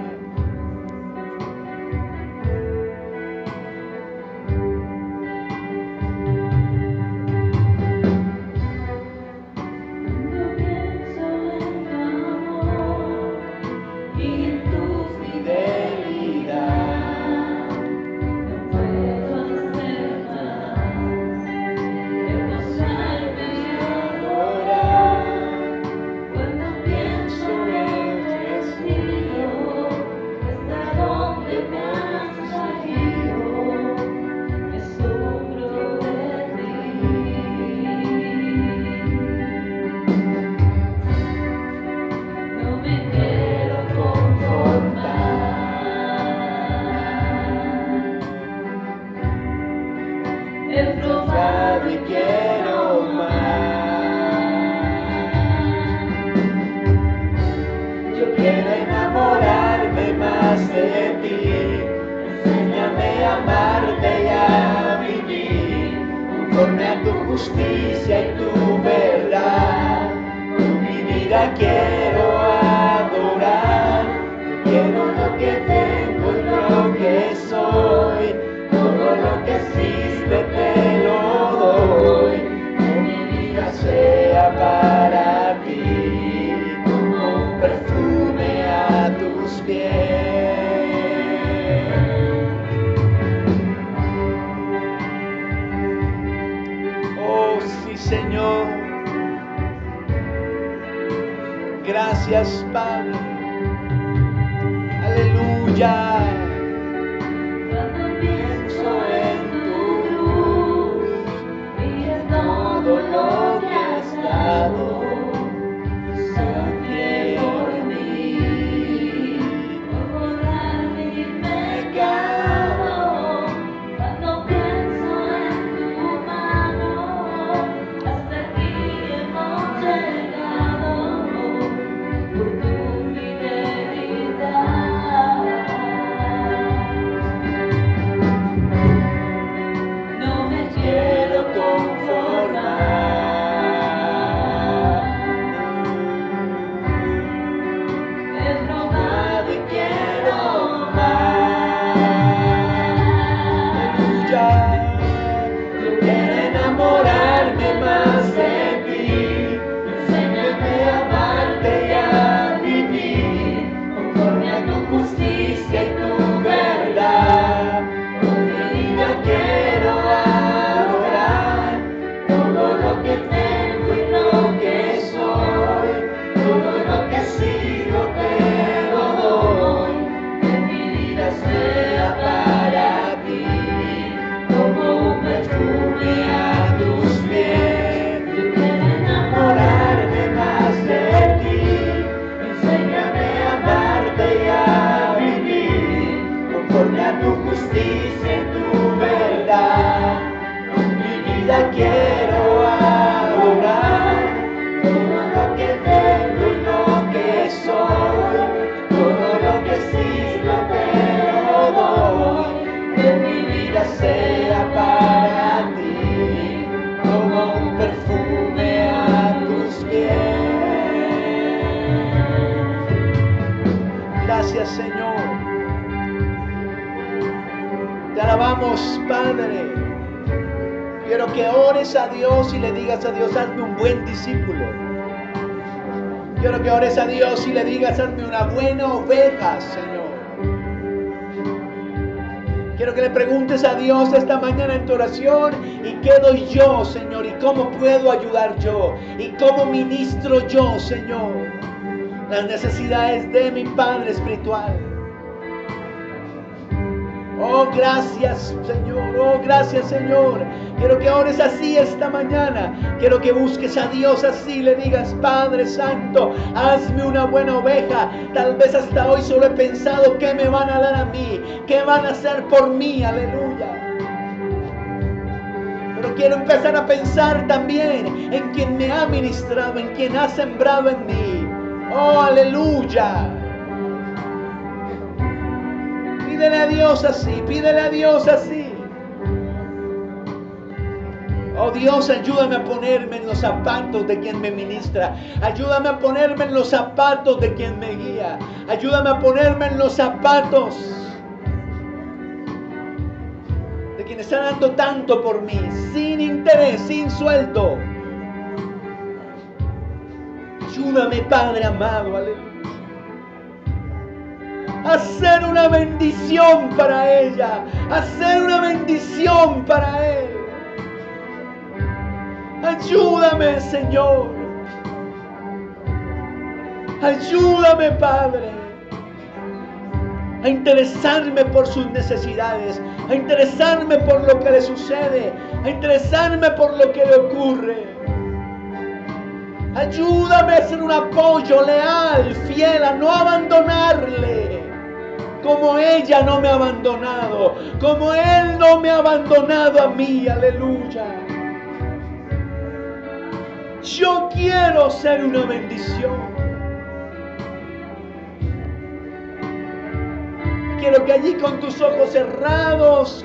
[SPEAKER 2] he probado y quiero más. Yo quiero enamorarme más de ti. Enséñame a amarte y a vivir conforme a tu justicia y tu verdad. Con mi vida quiero adorar. Quiero lo que tengo y lo que soy. Todo lo que existe te lo doy. Que mi vida sea para ti como un perfume a tus pies.
[SPEAKER 1] Oh, sí, Señor. Gracias, Padre. Aleluya.
[SPEAKER 2] Cuando pienso en tu luz y en todo lo que has dado, sangre por mí, por borrar mi pecado. Cuando pienso en tu mano, hasta aquí hemos llegado por tu fidelidad. No me quiero conformar. He probado y quiero más.
[SPEAKER 1] Aleluya.
[SPEAKER 2] Yo quiero enamorarme más de ti. Enséñame a amarte y a vivir conforme a tu justicia y tu verdad. Con mi vida quiero adorar. Todo lo que tengo y lo que soy, todo lo que he sido te lo doy. Que mi vida sea para ti como un perfume a tus pies. Yo quiero enamorarme más de ti. Enséñame a amarte y a vivir conforme a tu justicia y tu verdad. Con mi vida quiero adorar. Todo lo que tengo y lo que soy, todo lo que existo te lo doy. Que mi vida sea para ti como un perfume a tus pies.
[SPEAKER 1] Gracias, Señor. Te alabamos, Padre. Quiero que ores a Dios y le digas a Dios, hazme un buen discípulo. Quiero que ores a Dios y le digas, hazme una buena oveja, Señor. Quiero que le preguntes a Dios esta mañana en tu oración, ¿y qué doy yo, Señor? ¿Y cómo puedo ayudar yo? ¿Y cómo ministro yo, Señor? Las necesidades de mi Padre espiritual. Oh, gracias, Señor. Oh, gracias, Señor. Quiero que ores así esta mañana. Quiero que busques a Dios así. Le digas, Padre Santo, hazme una buena oveja. Tal vez hasta hoy solo he pensado qué me van a dar a mí, qué van a hacer por mí. Aleluya. Pero quiero empezar a pensar también en quien me ha ministrado, en quien ha sembrado en mí. Oh, aleluya. Pídele a Dios así, pídele a Dios así. Oh Dios, ayúdame a ponerme en los zapatos de quien me ministra. Ayúdame a ponerme en los zapatos de quien me guía. Ayúdame a ponerme en los zapatos de quien está dando tanto por mí, sin interés, sin sueldo. Ayúdame, Padre amado, aleluya, a ser una bendición para ella, a ser una bendición para él. Ayúdame, Señor. Ayúdame, Padre, a interesarme por sus necesidades, a interesarme por lo que le sucede, a interesarme por lo que le ocurre. Ayúdame a ser un apoyo leal, fiel, a no abandonarle, como ella no me ha abandonado, como Él no me ha abandonado a mí, aleluya. Yo quiero ser una bendición. Quiero que allí con tus ojos cerrados,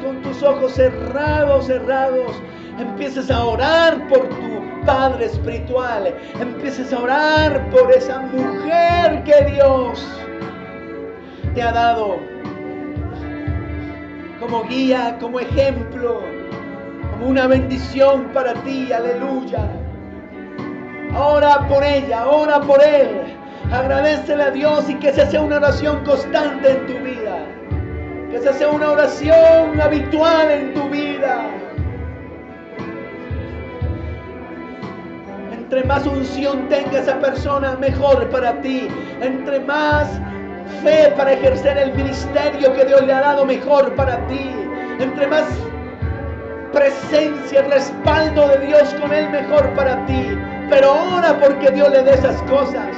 [SPEAKER 1] empieces a orar por tu Padre espiritual. Empieces a orar por esa mujer que Dios te ha dado como guía, como ejemplo, como una bendición para ti, aleluya. Ora por ella, ora por él. Agradécele a Dios y que esa sea una oración constante en tu vida. Que esa sea una oración habitual en tu vida. Entre más unción tenga esa persona, mejor para ti. Entre más fe para ejercer el ministerio que Dios le ha dado, mejor para ti. Entre más presencia, respaldo de Dios con él, mejor para ti. Pero ora porque Dios le dé esas cosas.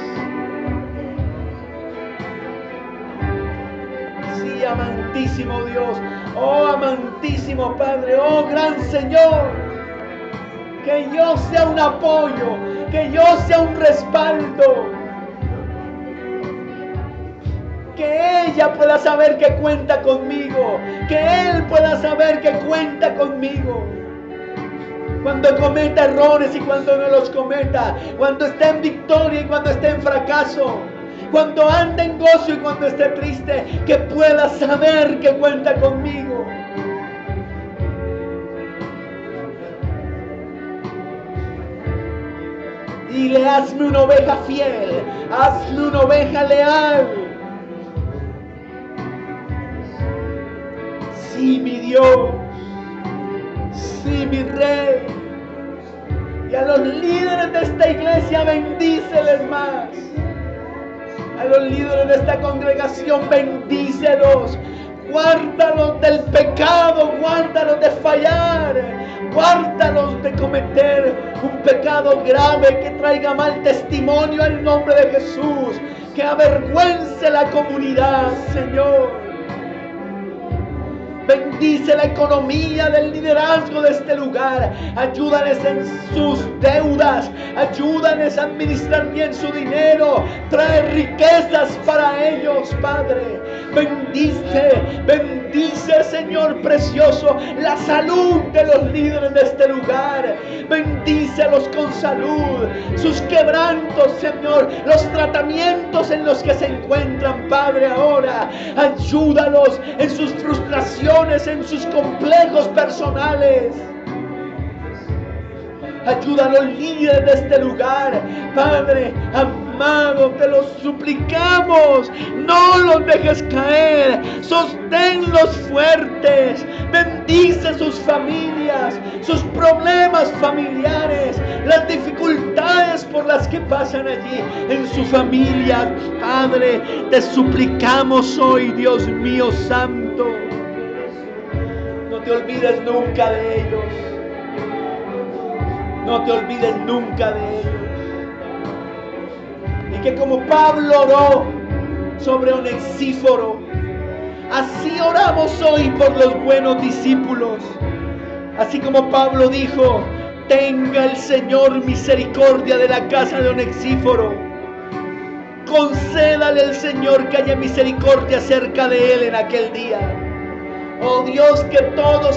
[SPEAKER 1] Sí, amantísimo Dios, oh amantísimo Padre, oh gran Señor, que yo sea un apoyo, que yo sea un respaldo, que ella pueda saber que cuenta conmigo, que él pueda saber que cuenta conmigo. Cuando cometa errores y cuando no los cometa, cuando esté en victoria y cuando esté en fracaso, cuando ande en gozo y cuando esté triste, que pueda saber que cuenta conmigo. Dile, hazme una oveja fiel, hazme una oveja leal. Sí, mi Dios, sí, mi Rey. Y a los líderes de esta iglesia bendíceles más. A los líderes de esta congregación bendícelos. Guárdalos del pecado, guárdalos de fallar, guárdalos de cometer un pecado grave que traiga mal testimonio al nombre de Jesús, que avergüence la comunidad, Señor. Bendice la economía del liderazgo de este lugar. Ayúdales en sus deudas. Ayúdales a administrar bien su dinero. Trae riquezas para ellos, Padre. Bendice, Señor precioso, la salud de los líderes de este lugar. Bendícelos con salud. Sus quebrantos, Señor. Los tratamientos en los que se encuentran, Padre, ahora. Ayúdalos en sus frustraciones, en sus complejos personales. Ayuda a los líderes de este lugar, Padre amado, te los suplicamos, no los dejes caer, sosténlos fuertes, bendice sus familias, sus problemas familiares, las dificultades por las que pasan allí en su familia. Padre, te suplicamos hoy, Dios mío santo, no te olvides nunca de ellos. No te olvides nunca de ellos. Y que como Pablo oró sobre Onesíforo, así oramos hoy por los buenos discípulos. Así como Pablo dijo, tenga el Señor misericordia de la casa de Onesíforo. Concédale el Señor que haya misericordia cerca de él en aquel día. Oh Dios, que todos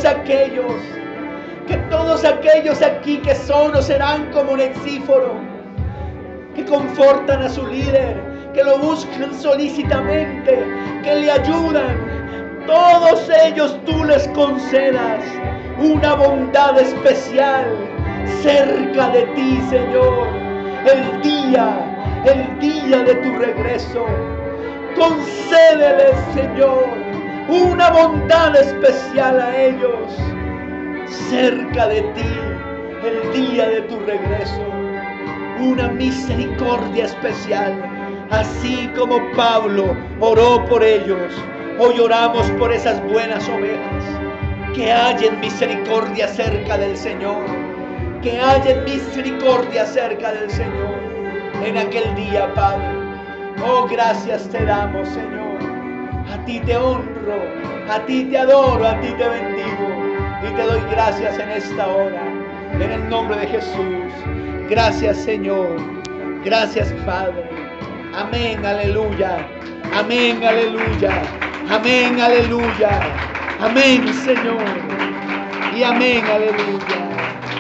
[SPEAKER 1] aquellos aquí que son o serán como Onesíforo, que confortan a su líder, que lo buscan solícitamente, que le ayudan, todos ellos tú les concedas una bondad especial cerca de ti, Señor, el día de tu regreso. Concédeles, Señor, una bondad especial a ellos cerca de ti el día de tu regreso, una misericordia especial, así como Pablo oró por ellos. Hoy oramos por esas buenas ovejas, que hallen misericordia cerca del Señor, que hallen misericordia cerca del Señor en aquel día, Padre. Oh, gracias te damos, Señor. A ti te honro, a ti te adoro, a ti te bendigo y te doy gracias en esta hora, en el nombre de Jesús. Gracias, Señor. Gracias, Padre. Amén, aleluya. Amén, aleluya. Amén, aleluya. Amén, Señor. Y amén, aleluya.